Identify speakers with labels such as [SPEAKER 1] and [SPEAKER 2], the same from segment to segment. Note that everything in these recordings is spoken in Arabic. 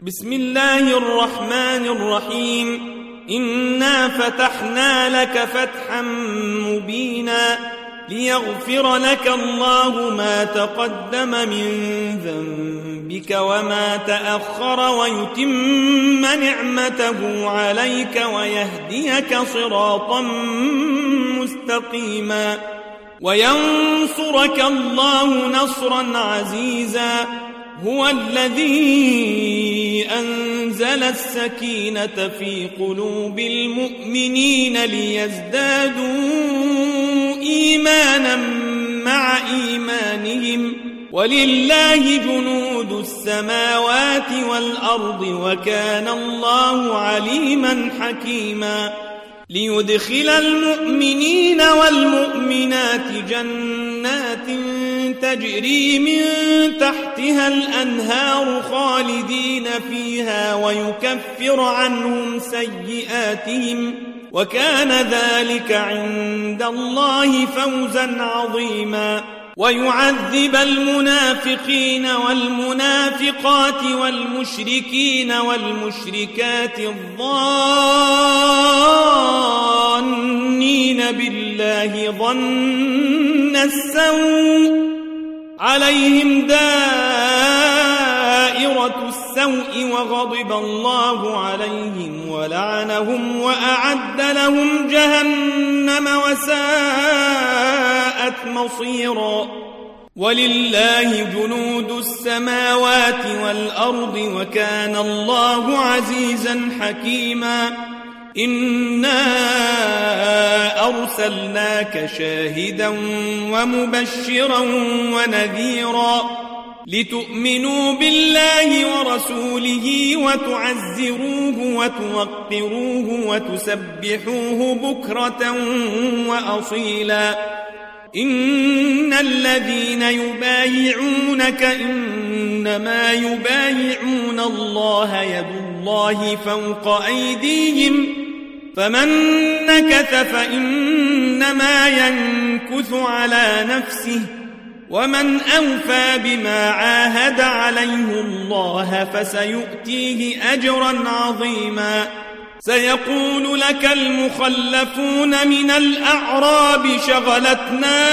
[SPEAKER 1] بسم الله الرحمن الرحيم. إنا فتحنا لك فتحا مبينا ليغفر لك الله ما تقدم من ذنبك وما تأخر ويتم نعمته عليك ويهديك صراطا مستقيما وينصرك الله نصرا عزيزا. هو الذي أنزل السكينة في قلوب المؤمنين ليزدادوا إيمانا مع إيمانهم ولله جنود السماوات والأرض وكان الله عليما حكيما. ليدخل المؤمنين والمؤمنات جنات تجري من تحتها الأنهار خالدين فيها ويكفر عنهم سيئاتهم وكان ذلك عند الله فوزا عظيما. ويعذب المنافقين والمنافقات والمشركين والمشركات الظانين بالله ظن السوء عليهم دائرة السوء وغضب الله عليهم ولعنهم وأعد لهم جهنم وساءت مصيرا. ولله جنود السماوات والأرض وكان الله عزيزا حكيما. إنا أرسلناك شاهدا ومبشرا ونذيرا لتؤمنوا بالله ورسوله وتعزروه وتوقروه وتسبحوه بكرة وأصيلا. إن الذين يبايعونك إنما يبايعون الله يد الله فوق أيديهم فمن نكث فإنما ينكث على نفسه ومن أوفى بما عاهد عليه الله فسيؤتيه أجرا عظيما. سيقول لك المخلفون من الأعراب شغلتنا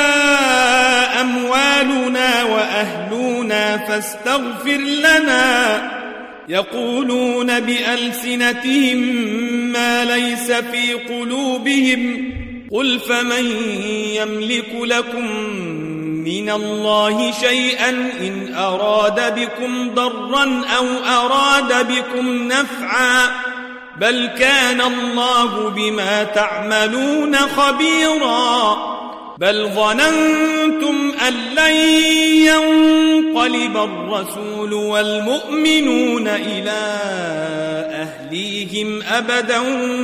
[SPEAKER 1] أموالنا وأهلنا فاستغفر لنا يقولون بألسنتهم ما ليس في قلوبهم قل فمن يملك لكم من الله شيئا إن أراد بكم ضرا أو أراد بكم نفعا بل كان الله بما تعملون خبيرا. بل ظننتم أن لن ينقلب الرسول والمؤمنون إلى أهليهم أبدا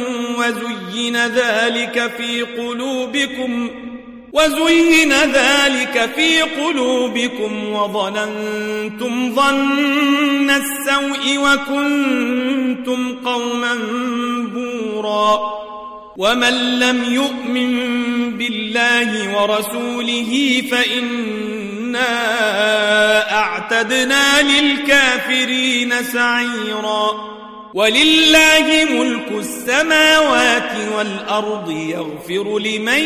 [SPEAKER 1] وزين ذلك في قلوبكم وظننتم ظن السوء وكنتم قوما بورا. ومن لم يؤمن بالله ورسوله فإنا أعتدنا للكافرين سعيرا. ولله ملك السماوات والأرض يغفر لمن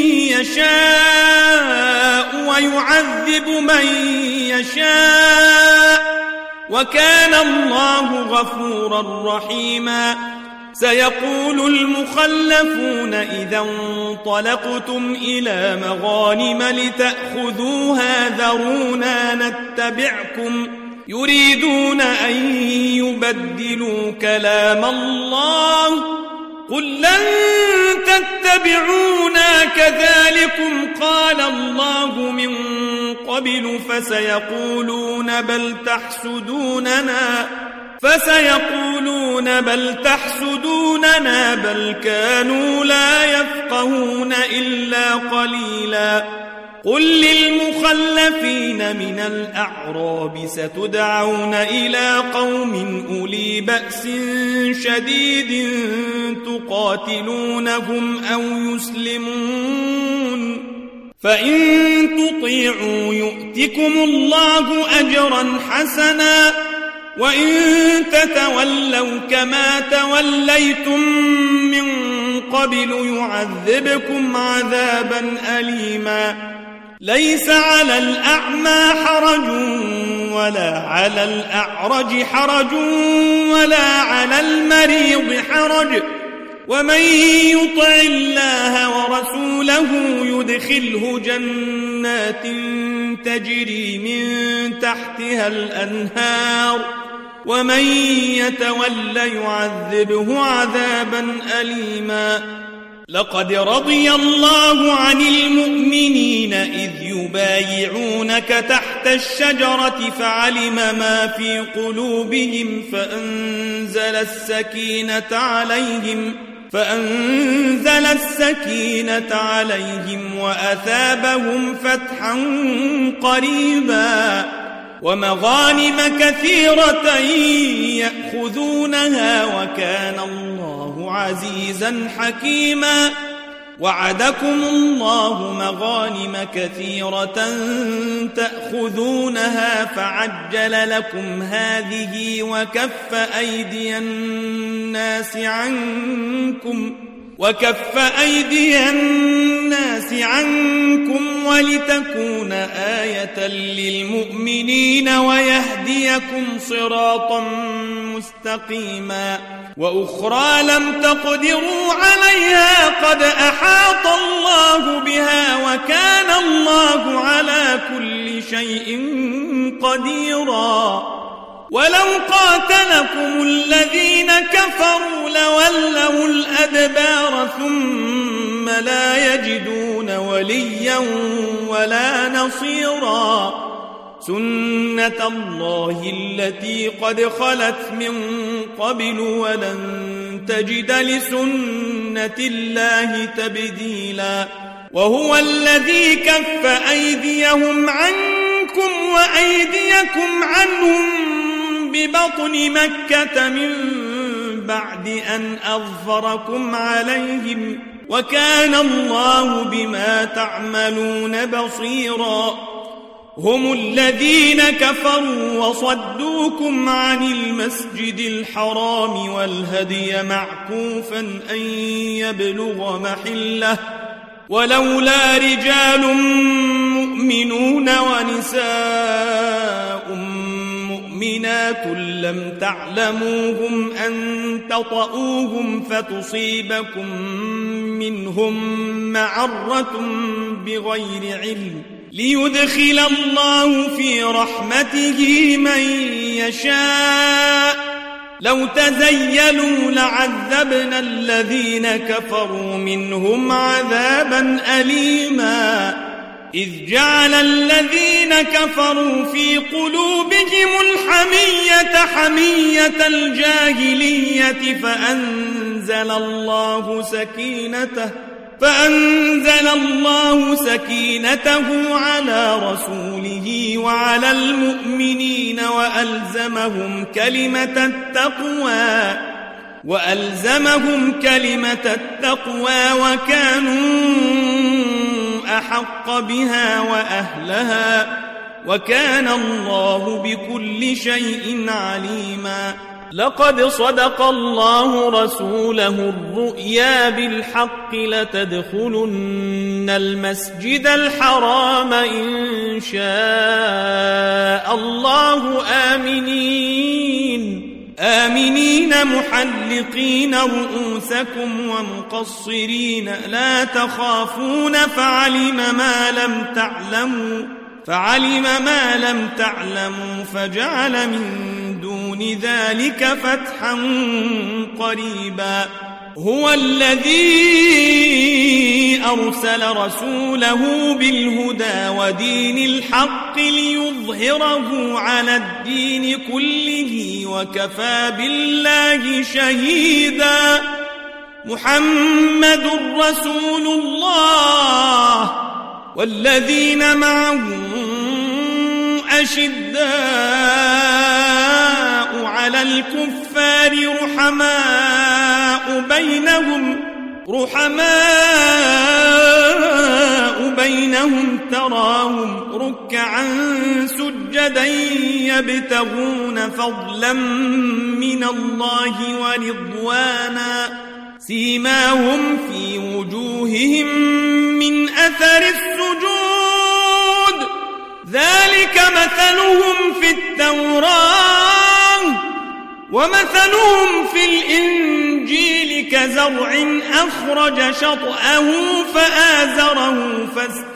[SPEAKER 1] يشاء ويعذب من يشاء وكان الله غفورا رحيما. سيقول المخلفون إذا انطلقتم إلى مغانم لتأخذوها ذرونا نتبعكم يريدون أن يبدلوا كلام الله قل لن تتبعونا كذلكم قال الله من قبل فسيقولون بل تحسدوننا بل كانوا لا يفقهون إلا قليلا. قل للمخلفين من الأعراب ستدعون إلى قوم أولي بأس شديد تقاتلونهم أو يسلمون فإن تطيعوا يؤتكم الله أجرا حسنا وإن تتولوا كما توليتم من قبل يعذبكم عذابا أليما ليس على الأعمى حرج ولا على الأعرج حرج ولا على المريض حرج ومن يطع الله ورسوله يدخله جنات تجري من تحتها الأنهار ومن يتول يعذبه عذابا أليما لقد رضي الله عن المؤمنين إذ يبايعونك تحت الشجرة فعلم ما في قلوبهم فأنزل السكينة عليهم وأثابهم فتحا قريبا ومغانم كثيرة يأخذونها وكان الله عزيزا حكيما وعدكم الله مغانم كثيرة تأخذونها فعجل لكم هذه وكف أيدي الناس عنكم ولتكون آية للمؤمنين ويهديكم صراطا مستقيما وأخرى لم تقدروا عليها قد أحاط الله بها وكان الله على كل شيء قديرا ولو قاتلكم الذين كفروا لولوا الأدبار ثم لا يجدون وليا ولا نصيرا سنة الله التي قد خلت من قبل ولن تجد لسنة الله تبديلا وهو الذي كف أيديهم عنكم وأيديكم عنهم ببطن مكة من بعد أن أظفركم عليهم وكان الله بما تعملون بصيرا هم الذين كفروا وصدوكم عن المسجد الحرام والهدي معكوفا أن يبلغ محله ولولا رجال مؤمنون ونساء مؤمنات لم تعلموهم أن تطؤوهم فتصيبكم منهم معرة بغير علم ليدخل الله في رحمته من يشاء لو تزيلوا لعذبنا الذين كفروا منهم عذابا أليما إذ جعل الذين كفروا في قلوبهم الحمية حمية الجاهلية فأنزل الله سكينته على رسوله وعلى المؤمنين وألزمهم كلمة التقوى وكانوا أحق بها وأهلها وكان الله بكل شيء عليما لقد صدق الله رسوله الرؤيا بالحق لتدخلن المسجد الحرام إن شاء الله آمنين محلقين رؤوسكم ومقصرين لا تخافون فعلم ما لم تعلموا فجعل من دون ذلك فتحا قريبا هو الذي أرسل رسوله بالهدى ودين الحق ليظهره على الدين كله وكفى بالله شهيدا محمد رسول الله والذين معه أشداء على الكفار رحماء بينهم رحماء بينهم تراهم ركعا سجدا يبتغون فضلا من الله ورضوانا سيماهم في وجوههم من أثر السجود ذلك مثلهم في التوراة ومثلهم في الإنجيل كزرع أخرج شطأه فآزره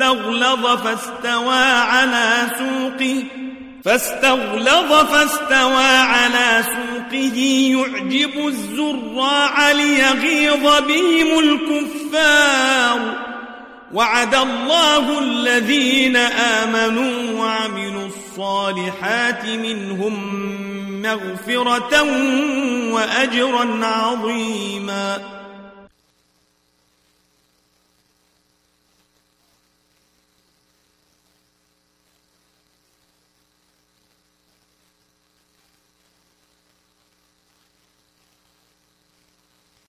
[SPEAKER 1] فاستغلظ فاستوى على سوقه يعجب الزراع ليغيظ بهم الكفار وعد الله الذين آمنوا وعملوا الصالحات منهم مغفرة وأجرا عظيما